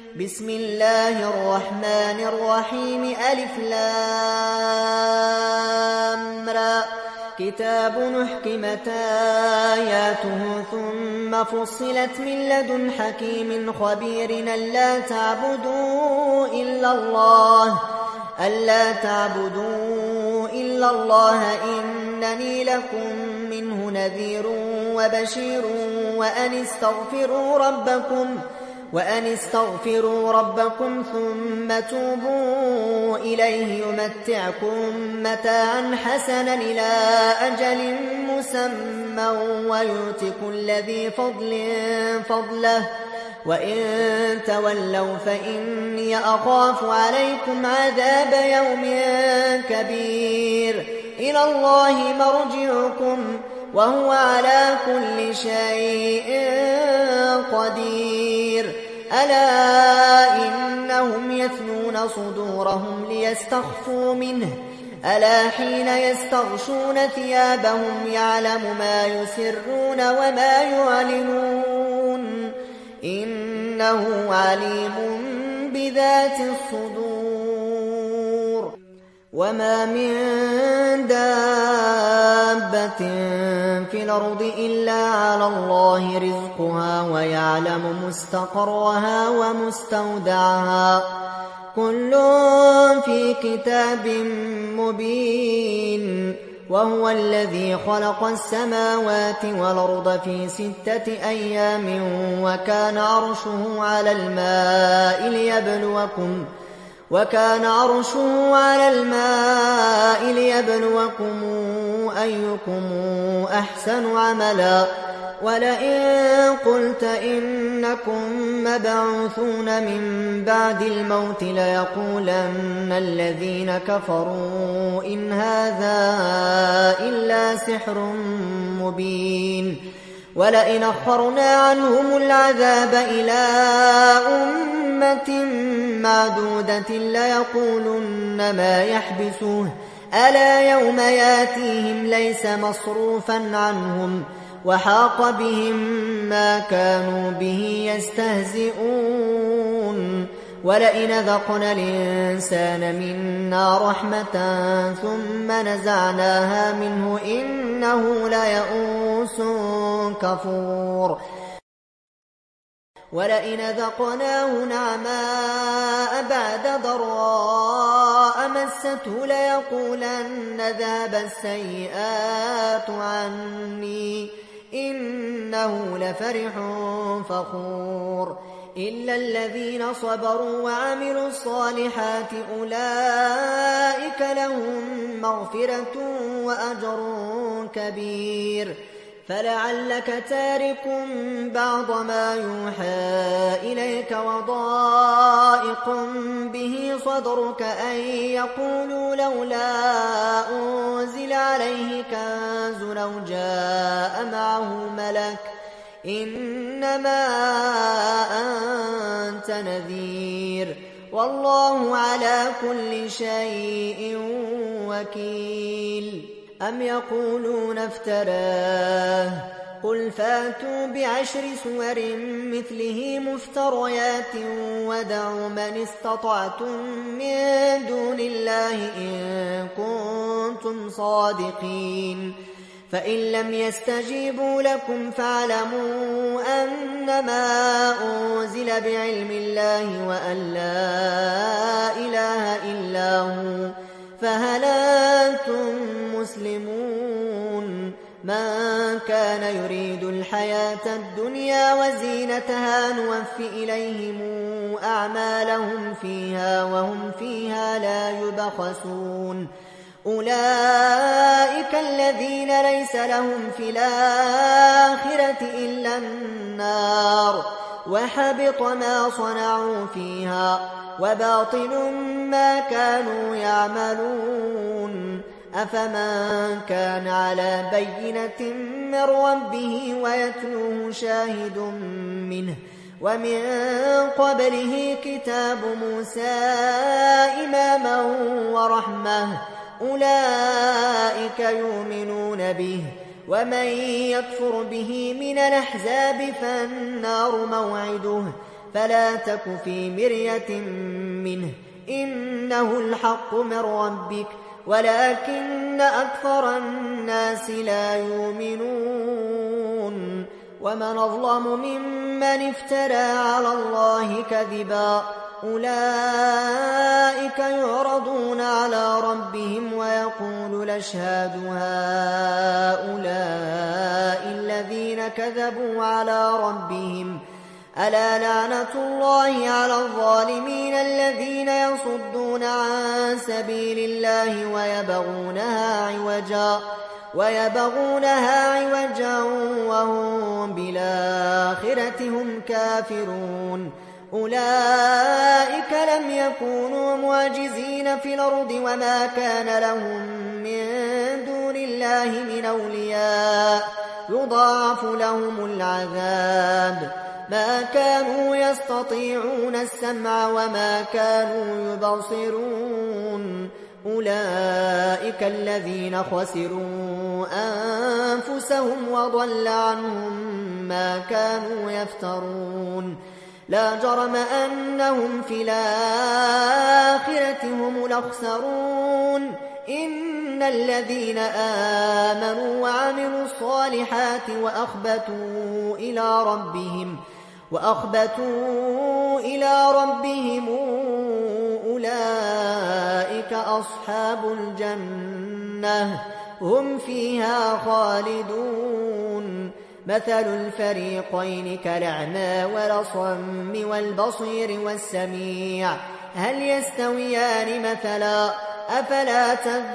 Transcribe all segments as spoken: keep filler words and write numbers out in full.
بسم الله الرحمن الرحيم ألف لام را كتاب أحكمت آياته ثم فصلت من لدن حكيم خبير ألا تعبدوا إلا الله ألا تعبدوا إلا الله إنني لكم منه نذير وبشير وأن استغفروا ربكم وأن استغفروا ربكم ثم توبوا إليه يمتعكم متاعا حسنا إلى أجل مسمى ويؤت كل ذي فضل فضله وإن تولوا فإني أخاف عليكم عذاب يوم كبير إلى الله مرجعكم وهو على كل شيء قدير ألا إنهم يثنون صدورهم ليستخفوا منه ألا حين يستغشون ثيابهم يعلم ما يسرون وما يعلنون إنه عليم بذات الصدور وما من دابة في الأرض إلا على الله رزقها ويعلم مستقرها ومستودعها كل في كتاب مبين وهو الذي خلق السماوات والأرض في ستة أيام وكان عرشه على الماء ليبلوكم وكان عرشه على الماء ليبلوكم أيكم أحسن عملا ولئن قلت إنكم مبعوثون من بعد الموت ليقولن الذين كفروا إن هذا إلا سحر مبين ولئن أخرنا عنهم العذاب إلى أمة معدودة ليقولن ما يحبسوه ألا يوم ياتيهم ليس مصروفا عنهم وحاق بهم ما كانوا به يستهزئون ولئن ذقنا الإنسان منا رحمة ثم نزعناها منه إنه ليئوس كفور ولئن ذقناه نعماء بعد ضراء مسته ليقولن ذهب السيئات عني إنه لفرح فخور إلا الذين صبروا وعملوا الصالحات أولئك لهم مغفرة وأجر كبير فلعلك تارك بعض ما يوحى إليك وضائق به صدرك أن يقولوا لولا أنزل عليه كنز أو جاء معه ملك إنما أنت نذير والله على كل شيء وكيل أم يقولون افتراه قل فاتوا بعشر سور مثله مفتريات ودعوا من استطعتم من دون الله إن كنتم صادقين فإن لم يستجيبوا لكم فاعلموا أنما أنزل بعلم الله وأن لا إله إلا هو فهل أنتم مسلمون من كان يريد الحياة الدنيا وزينتها نوفي إليهم أعمالهم فيها وهم فيها لا يبخسون أولئك الذين ليس لهم في الآخرة إلا النار وحبط ما صنعوا فيها وباطل ما كانوا يعملون أفمن كان على بينة من ربه ويتلوه شاهد منه ومن قبله كتاب موسى إماما ورحمة أولئك يؤمنون به ومن يكفر به من الأحزاب فالنار موعده فلا تك في مرية منه إنه الحق من ربك ولكن أكثر الناس لا يؤمنون ومن أظلم ممن افترى على الله كذبا أولئك يعرضون على ربهم ويقول الأشهاد هؤلاء الذين كذبوا على ربهم ألا لعنة الله على الظالمين الذين يصدون عن سبيل الله ويبغونها عوجا ويبغونها عوجا وهم بالآخرة هم كافرون أولئك لم يكونوا معجزين في الأرض وما كان لهم من دون الله من أولياء يضاعف لهم العذاب ما كانوا يستطيعون السمع وما كانوا يبصرون أولئك الذين خسروا أنفسهم وضل عنهم ما كانوا يفترون لا جرم أنهم في الآخرة هم الأخسرون إن الذين آمنوا وعملوا الصالحات وأخبتوا إلى ربهم وأخبتوا إلى ربهم أولئك أصحاب الجنة هم فيها خالدون مثل الفريقين كالأعمى والأصم والبصير والسميع هل يستويان مثلا أفلا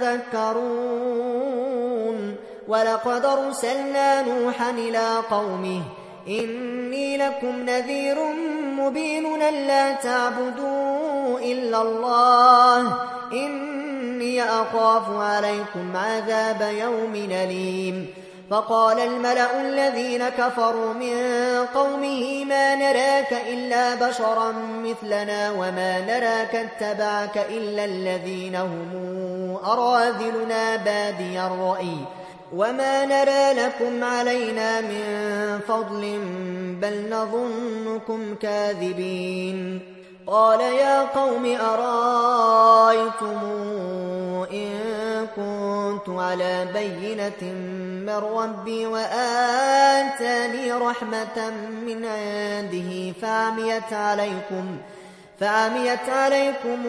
تذكرون ولقد أرسلنا نوحا إلى قومه إني لكم نذير مبين ألا تعبدوا إلا الله إني أخاف عليكم عذاب يوم أليم فقال الملأ الذين كفروا من قومه ما نراك إلا بشرا مثلنا وما نراك اتبعك إلا الذين هم أراذلنا بادي الرأي وما نرى لكم علينا من فضل بل نظنكم كاذبين قال يا قوم أرأيتم إن كنت على بينة من ربي وآتاني رحمة من عنده فعميت عليكم فعميت عليكم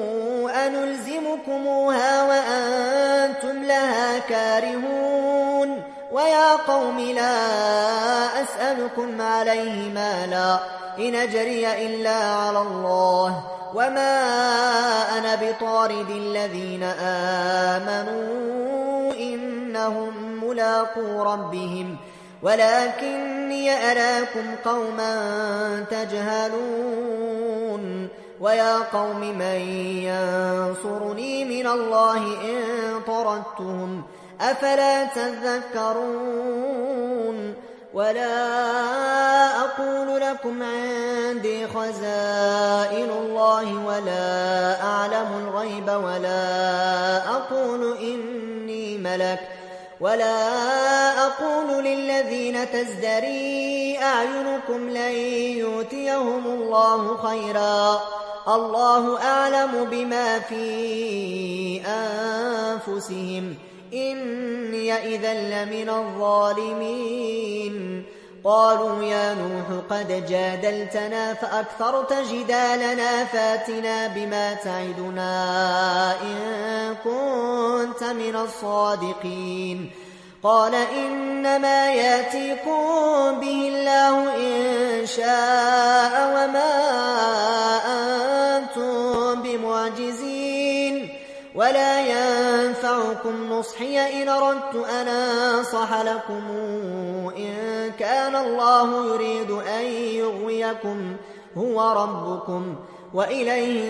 أنلزمكموها وأنتم لها كارهون ويا قوم لا أسألكم عليه مالا إن أجري إلا على الله وما أنا بطارد الذين آمنوا إنهم ملاقو ربهم ولكني أراكم قوما تجهلون ويا قوم من ينصرني من الله إن طردتهم أفلا تذكرون ولا أقول لكم عندي خزائن الله ولا أعلم الغيب ولا أقول إني ملك ولا أقول للذين تزدري أعينكم لن يؤتيهم الله خيرا الله أعلم بما في أنفسهم إني إذا لمن الظالمين قالوا يا نوح قد جادلتنا فأكثرت جدالنا فاتنا بما تعدنا إن كنت من الصادقين قال إنما ياتيكم به الله إن شاء وما أنتم بمعجزين ولا ينفعكم نصحي إن أردت أن أنصح لكم إن كان الله يريد أن يغويكم هو ربكم وإليه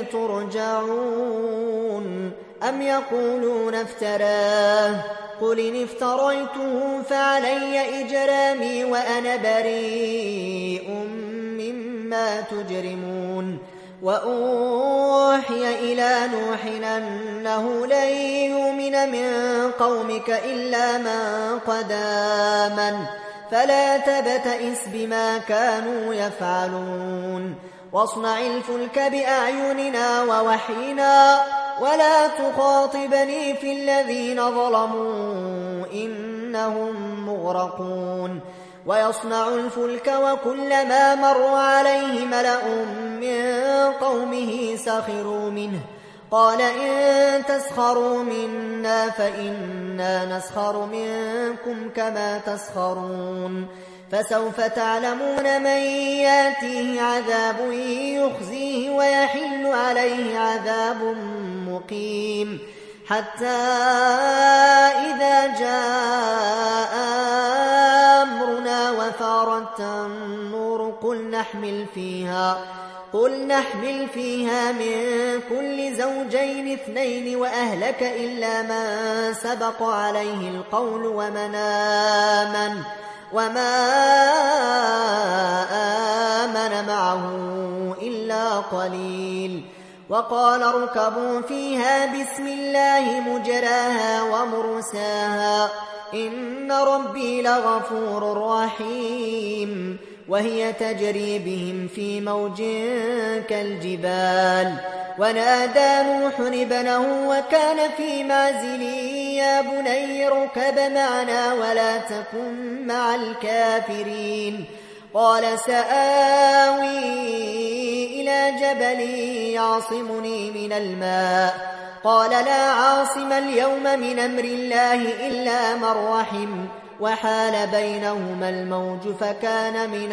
ترجعون أم يقولون افتراه قل إن افتريته فعلي إجرامي وأنا بريء مما تجرمون وأوحي إلى نوح أنه لن يؤمن من قومك إلا من قد آمن فلا تبتئس بما كانوا يفعلون واصنع الفلك بأعيننا ووحينا ولا تخاطبني في الذين ظلموا إنهم مغرقون ويصنع الفلك وكلما مر عليه ملأ من قومه سخروا منه قال إن تسخروا منا فإنا نسخر منكم كما تسخرون فسوف تعلمون من ياتيه عذاب يخزيه ويحل عليه عذاب مقيم حتى إذا جاء أمرنا وفارت النور قل نحمل فيها قل نحمل فيها من كل زوجين اثنين وأهلك إلا من سبق عليه القول ومن آمن وما آمن معه إلا قليل وقال اركبوا فيها بسم الله مجراها ومرساها إن ربي لغفور رحيم وهي تجري بهم في موج كالجبال ونادى نوح ابنه وكان في معزل يا بني اركب معنا ولا تكن مع الكافرين قال سآوي إلى جبل يعصمني من الماء قال لا عاصم اليوم من أمر الله إلا من رحم وحال بينهما الموج فكان من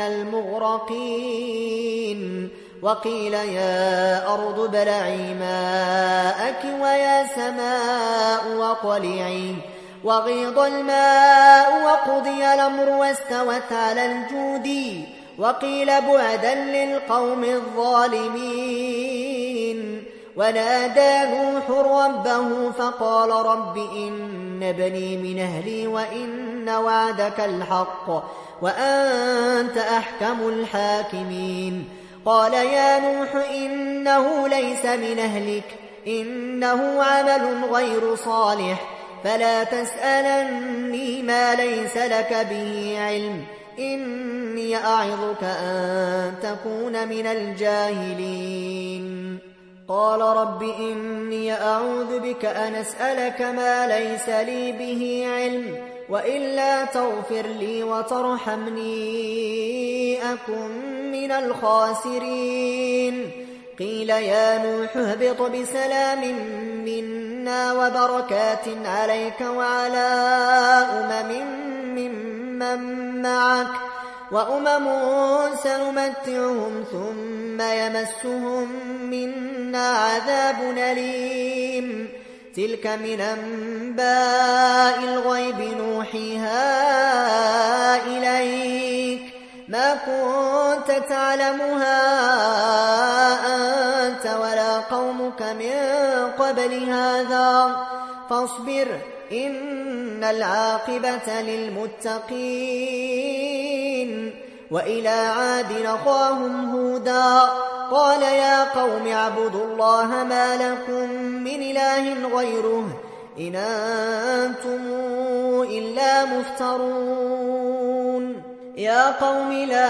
المغرقين وقيل يا أرض ابلعي ماءك ويا سماء وقلعي وغيض الماء وقضي الأمر واستوت على الجود وقيل بعدا للقوم الظالمين ونادى نوح ربه فقال رب إن ابني من أهلي وإن وعدك الحق وأنت أحكم الحاكمين قال يا نوح إنه ليس من أهلك إنه عمل غير صالح فلا تسألني ما ليس لك به علم إني أعظك أن تكون من الجاهلين قال رب إني أعوذ بك أن أسألك ما ليس لي به علم وإلا تغفر لي وترحمني أكن من الخاسرين قيل يا نوح اهبط بسلام منا وبركات عليك وعلى أمم ممن معك وأمم سنمتعهم ثم يمسهم منا عذاب أليم تلك من أنباء الغيب نوحيها إليك ما كنت تعلمها أنت ولا قومك من قبل هذا فاصبر إن العاقبة للمتقين وإلى عاد أخاهم هودا قال يا قوم اعبدوا الله ما لكم من إله غيره إن أنتم إلا مفترون يا قوم لا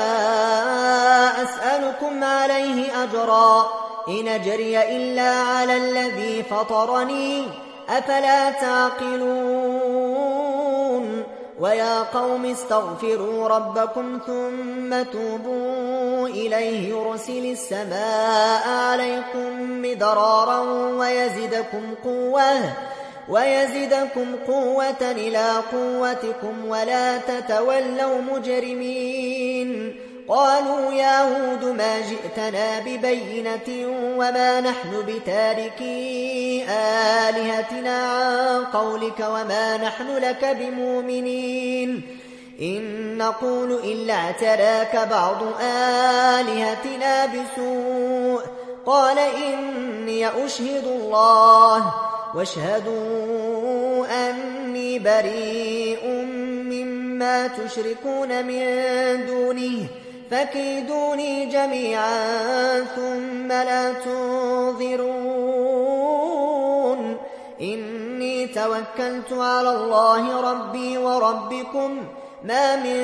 أسألكم عليه أجرا إن أجري إلا على الذي فطرني أفلا تعقلون ويا قوم استغفروا ربكم ثم توبوا إليه يرسل السماء عليكم مدرارا ويزدكم قوة ويزدكم قوة إلى قوتكم ولا تتولوا مجرمين قالوا يا هود ما جئتنا ببينة وما نحن بتاركي آلهتنا عن قولك وما نحن لك بمؤمنين إن نقول إلا اعتراك بعض آلهتنا بسوء قال إني أشهد الله واشهدوا أني بريء مما تشركون من دونه فكيدوني جميعا ثم لا تنظرون إني توكلت على الله ربي وربكم ما من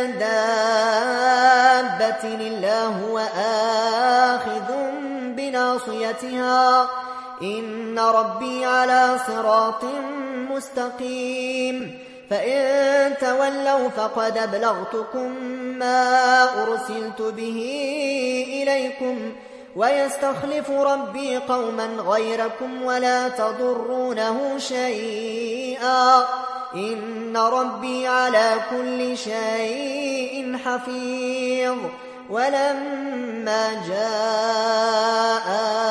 دابة إلا هو آخذ بناصيتها إن ربي على صراط مستقيم فإن تولوا فقد أبلغتكم ما أرسلت به إليكم ويستخلف ربي قوما غيركم ولا تضرونه شيئا إن ربي على كل شيء حفيظ ولما جاء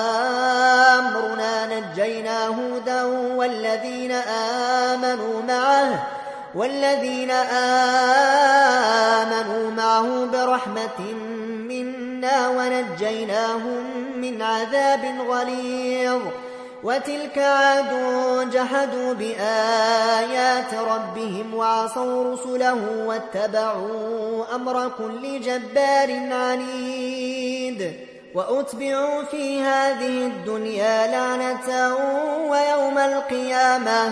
أمرنا نجينا هودا والذين آمنوا معه والذين آمنوا معه برحمة منا ونجيناهم من عذاب غليظ وتلك عاد جحدوا بآيات ربهم وعصوا رسله واتبعوا أمر كل جبار عنيد وأتبعوا في هذه الدنيا لعنة ويوم القيامة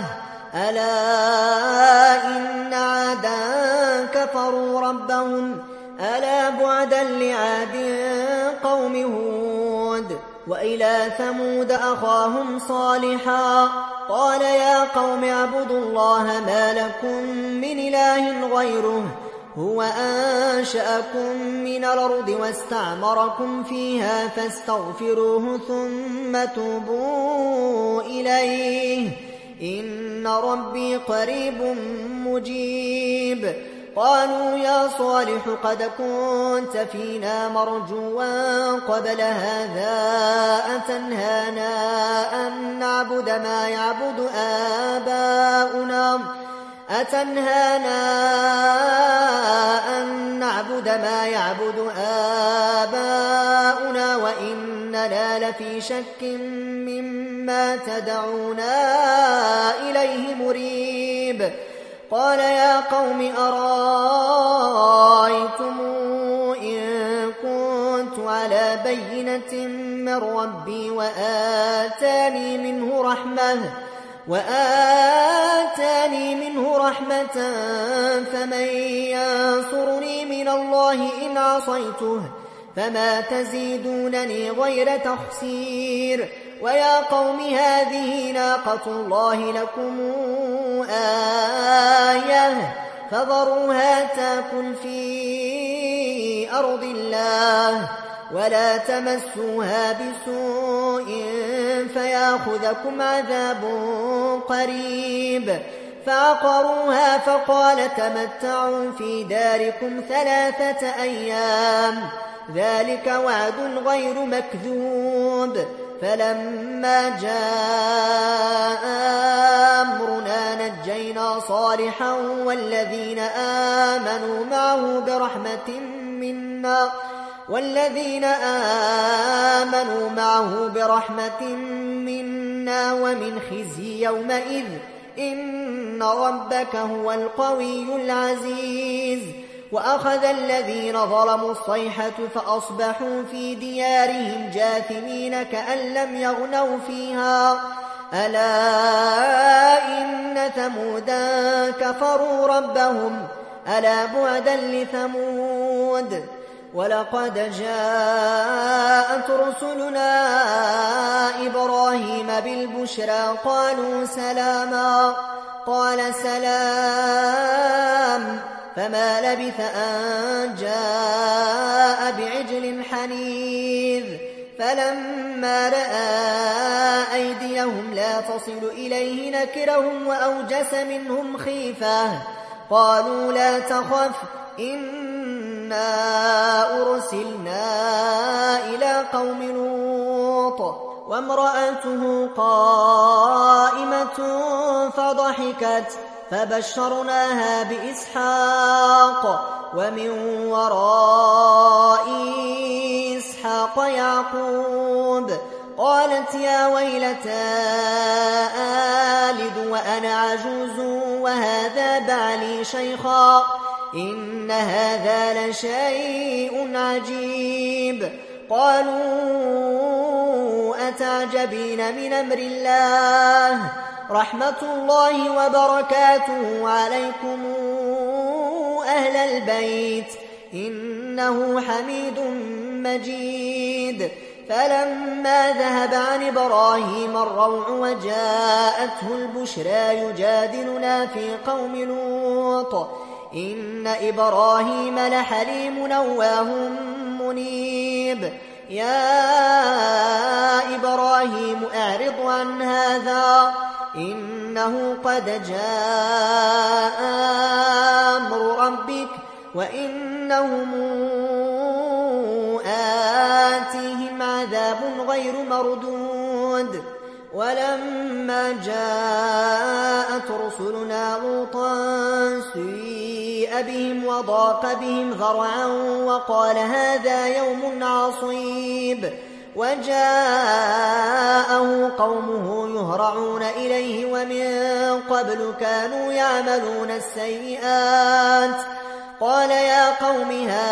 ألا إن عادا كفروا ربهم ألا بعدا لعاد قوم هود وإلى ثمود أخاهم صالحا قال يا قوم اعبدوا الله ما لكم من إله غيره هو أنشأكم من الأرض واستعمركم فيها فاستغفروه ثم توبوا إليه إن ربي قريب مجيب قالوا يا صالح قد كنت فينا مرجوا قبل هذا أتنهانا أن نعبد ما يعبد آباؤنا أتنهانا أن نعبد ما يعبد آباؤنا وإننا لفي شك مما تدعونا إليه مريب قال يا قوم أرأيتم إن كنت على بينة من ربي وآتاني منه رحمة وآتاني منه رحمة فمن ينصرني من الله إن عصيته فما تزيدونني غير تخسير ويا قوم هذه ناقة الله لكم آية فذروها تاكل في أرض الله ولا تمسوها بسوء فياخذكم عذاب قريب فعقروها فقال تمتعوا في داركم ثلاثة أيام ذلك وعد غير مكذوب فلما جاء أمرنا نجينا صالحا والذين آمنوا معه برحمة منا والذين آمنوا معه برحمة منا ومن خزي يومئذ إن ربك هو القوي العزيز وأخذ الذين ظلموا الصيحة فأصبحوا في ديارهم جاثمين كأن لم يغنوا فيها ألا إن ثمودا كفروا ربهم ألا بعدا لثمود ولقد جاءت رسلنا إبراهيم بالبشرى قالوا سلاما قال سلام فما لبث أن جاء بعجل حنيذ فلما رأى أيديهم لا تصل إليه نكرهم وأوجس منهم خيفة قالوا لا تخف إنا أرسلنا إلى قوم لوط وامرأته قائمة فضحكت فبشرناها بإسحاق ومن وراء إسحاق يعقوب قالت يا ويلتى آلد وأنا عجوز وهذا بعلي شيخا إن هذا لشيء عجيب قالوا أتعجبين من أمر الله رحمة الله وبركاته عليكم أهل البيت إنه حميد مجيد. فلما ذهب عن إبراهيم الروع وجاءته البشرى يجادلنا في قوم لوط إن إبراهيم لحليم أواه منيب. يا إبراهيم أعرض عن هذا إنه قد جاء أمر ربك وإنهم آتيهم عذاب غير مردود. ولما جاءت رسلنا لوطا سيء بهم وضاق بهم ذرعا وقال هذا يوم عصيب. وجاءه قومه يهرعون إليه ومن قبل كانوا يعملون السيئات. قال يا قوم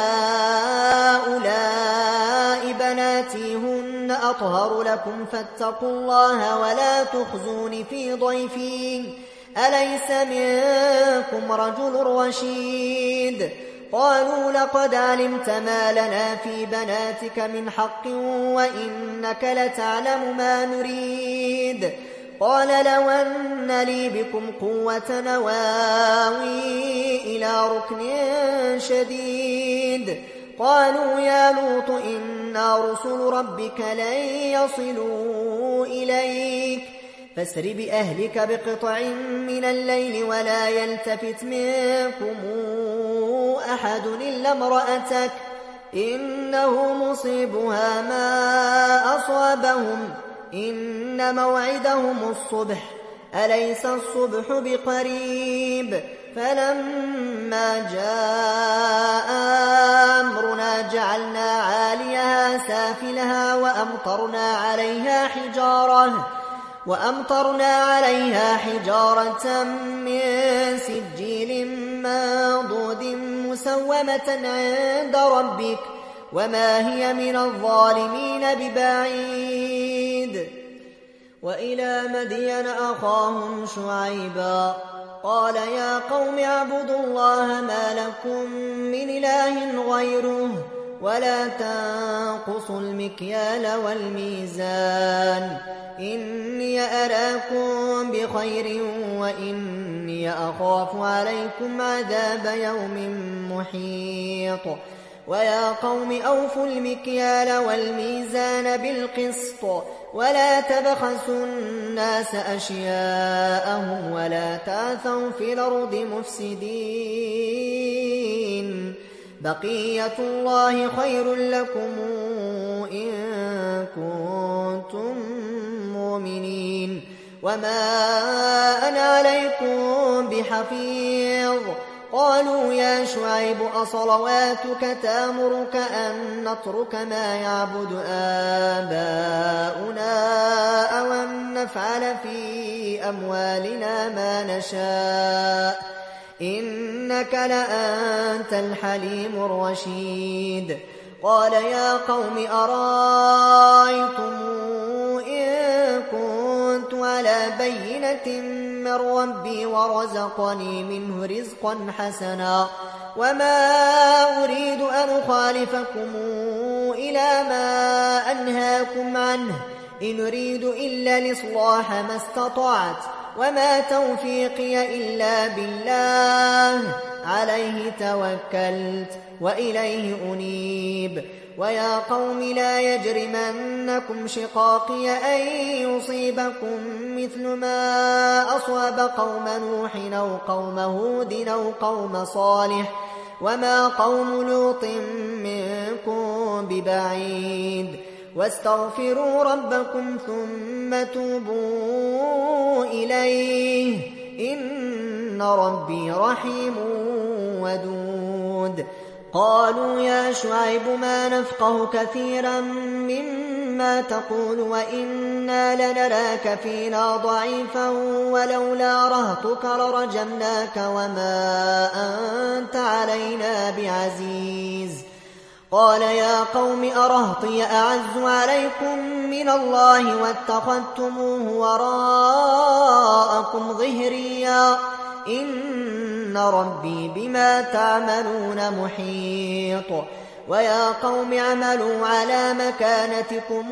هؤلاء بناتي هن أطهر لكم فاتقوا الله ولا تخزون في ضيفي أليس منكم رجل رشيد. قالوا لقد علمت ما لنا في بناتك من حق وإنك لتعلم ما نريد. قال لو أن لي بكم قوة نواوي إلى ركن شديد. قالوا يا لوط إنا رسل ربك لن يصلوا إليك فاسر بأهلك بقطع من الليل ولا يلتفت منكم أحد إلا امرأتك إنه مصيبها ما أصابهم إن موعدهم الصبح أليس الصبح بقريب. فلما جاء أمرنا جعلنا عاليها سافلها وأمطرنا عليها حجارة وأمطرنا عليها حجارة من سجيل منضود مسومة عند ربك وما هي من الظالمين ببعيد. وإلى مدين أخاهم شعيبا قال يا قوم اعبدوا الله ما لكم من إله غيره ولا تنقصوا المكيال والميزان إني أراكم بخير وإني أخاف عليكم عذاب يوم محيط. ويا قوم أوفوا المكيال والميزان بالقسط ولا تبخسوا الناس أشياءهم ولا تعثوا في الأرض مفسدين. بقية الله خير لكم إن كنتم مؤمنين وما أنا عليكم بحفيظ. قالوا يا شعيب أصلواتك تأمرك أن نترك ما يعبد آباؤنا أو أن نفعل في أموالنا ما نشاء إنك لأنت الحليم الرشيد. قال يا قوم أرأيتم إن كنت على بينة من ربي ورزقني منه رزقا حسنا وما أريد أن أخالفكم إلى ما أنهاكم عنه إن أريد إلا الإصلاح ما استطعت وما توفيقي إلا بالله عليه توكلت وإليه أنيب. ويا قوم لا يجرمنكم شقاقي أن يصيبكم مثل ما أصاب قوم نوح أو قوم هود أو قوم صالح وما قوم لوط منكم ببعيد. واستغفروا ربكم ثم توبوا إليه إن ربي رحيم ودود. قالوا يا شعيب ما نفقه كثيرا مما تقول وإنا لنراك فينا ضعيفا ولولا رهطك لرجمناك وما أنت علينا بعزيز. قال يا قوم أرهطي أعز عليكم من الله واتخذتموه وراءكم ظهريا إن ربي بما تعملون محيط ويا قوم اعملوا على مكانتكم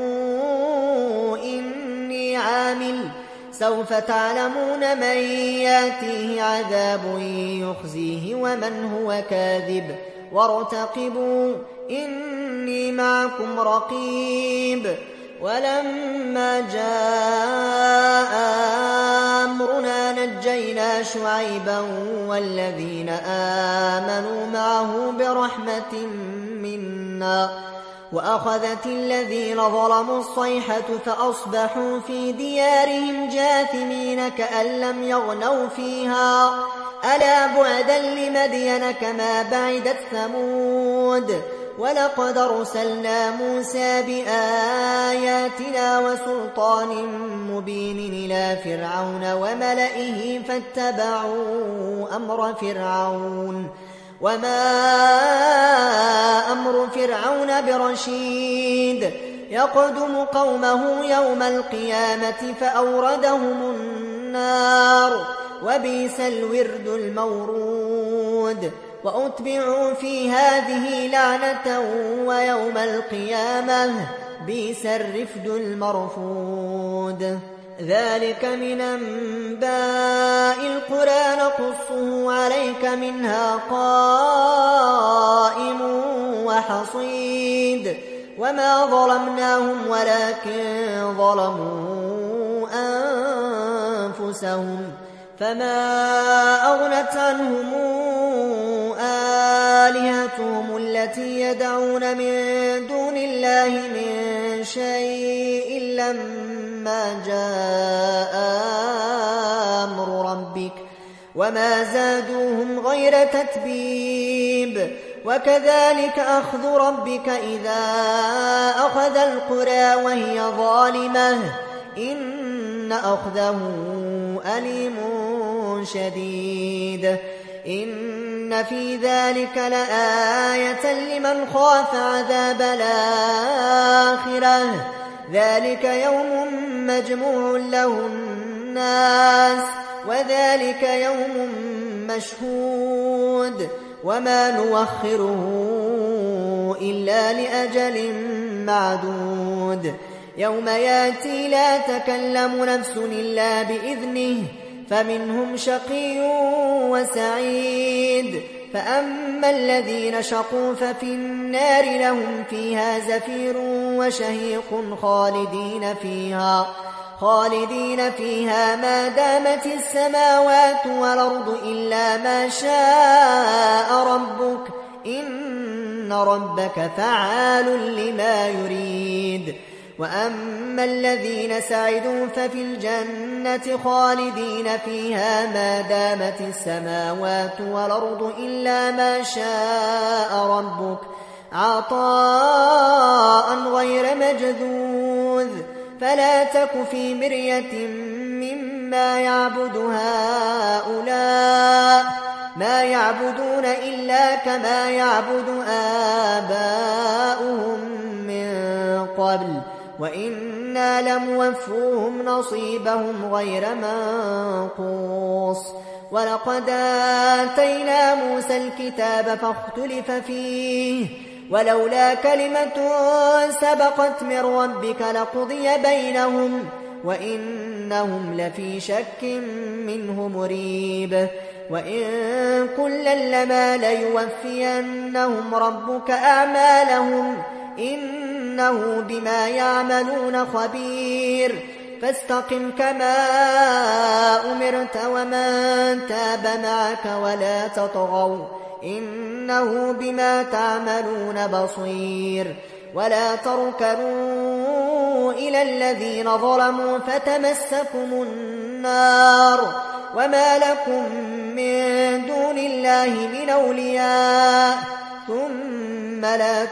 إني عامل سوف تعلمون من ياتيه عذاب يخزيه ومن هو كاذب وارتقبوا إني معكم رقيب ولما جاء أمرنا نجينا شعيبا والذين آمنوا معه برحمة منا وأخذت الذين ظلموا الصيحة فأصبحوا في ديارهم جاثمين كأن لم يغنوا فيها ألا بعدا لمدين كما بعدت ثمود ولقد أرسلنا موسى بآياتنا وسلطان مبين إلى فرعون وملئه فاتبعوا أمر فرعون وما أمر فرعون برشيد يقدم قومه يوم القيامة فأوردهم النار وبئس الورد المورود وأتبعوا في هذه لعنة ويوم القيامة بئس الرفد المرفود ذلك من أنباء القرى نقصه عليك منها قائم وحصيد وما ظلمناهم ولكن ظلموا أنفسهم فما أغنت عنهم آلهتهم التي يدعون من دون الله من شيء لما جاء أمر ربك وما زادوهم غير تتبيب وكذلك أخذ ربك إذا أخذ القرى وهي ظالمة إن أخذه أليم شديد إن في ذلك لآية لمن خاف عذاب الآخرة ذلك يوم مجموع له الناس وذلك يوم مشهود وما نوخره إلا لأجل معدود يوم ياتي لا تكلم نفس إلا بإذنه فمنهم شقي وسعيد فأما الذين شقوا ففي النار لهم فيها زفير وشهيق خالدين فيها خالدين فيها ما دامت السماوات والأرض إلا ما شاء ربك إن ربك فعال لما يريد وأما الذين سعدوا ففي الجنة خالدين فيها ما دامت السماوات والأرض إلا ما شاء ربك عطاء غير مجذوذ فلا تك في مرية مما يعبد هؤلاء ما يعبدون إلا كما يعبد آباؤهم من قبل وإنا لموفوهم نصيبهم غير منقوص ولقد آتينا موسى الكتاب فاختلف فيه ولولا كلمة سبقت من ربك لقضي بينهم وإنهم لفي شك منه مريب وإن كلا لما ليوفينهم ربك أعمالهم إنه بما يعملون خبير فاستقم كما أمرت ومن تاب معك ولا تطغوا إنه بما تعملون بصير ولا تركنوا إلى الذين ظلموا فتمسكم النار وما لكم من دون الله من أولياء ثم لا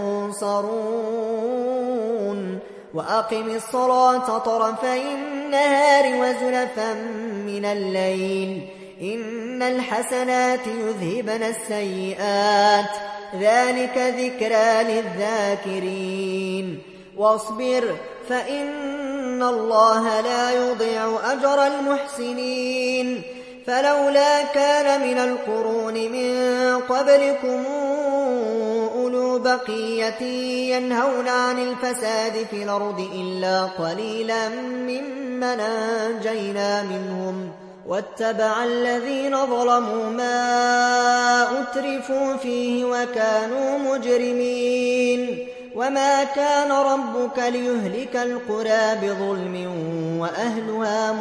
تنصرون وأقم الصلاة طرفي النهار وزلفا من الليل إن الحسنات يذهبن السيئات ذلك ذكرى للذاكرين واصبر فإن الله لا يضيع أجر المحسنين فلولا كان من القرون من قبلكم أولو بقية ينهون عن الفساد في الأرض إلا قليلا ممن أنجينا منهم واتبع الذين ظلموا ما أترفوا فيه وكانوا مجرمين وما كان ربك ليهلك القرى بظلم وأهلها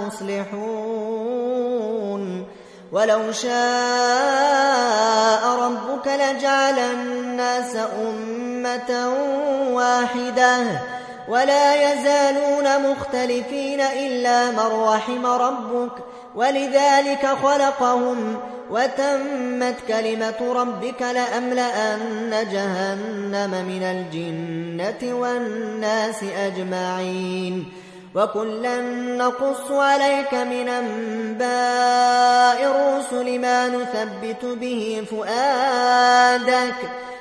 مصلحون ولو شاء ربك لجعل الناس أمة واحدة ولا يزالون مختلفين إلا من رحم ربك ولذلك خلقهم وتمت كلمة ربك لأملأن جهنم من الجنة والناس أجمعين وكلا نقص عليك من أنباء الرسل ما نثبت به فؤادك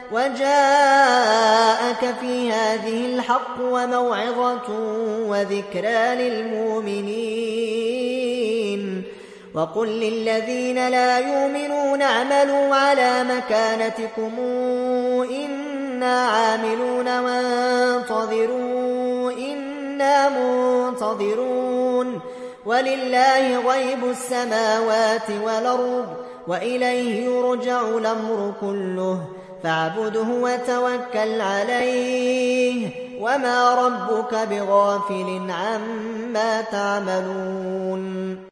وجاءك في هذه الحق وموعظة وذكرى للمؤمنين وقل للذين لا يؤمنون اعملوا على مكانتكم إنا عاملون وانتظروا إنا منتظرون ولله غيب السماوات والأرض وإليه يرجع الأمر كله فاعبده وتوكل عليه وما ربك بغافل عما تعملون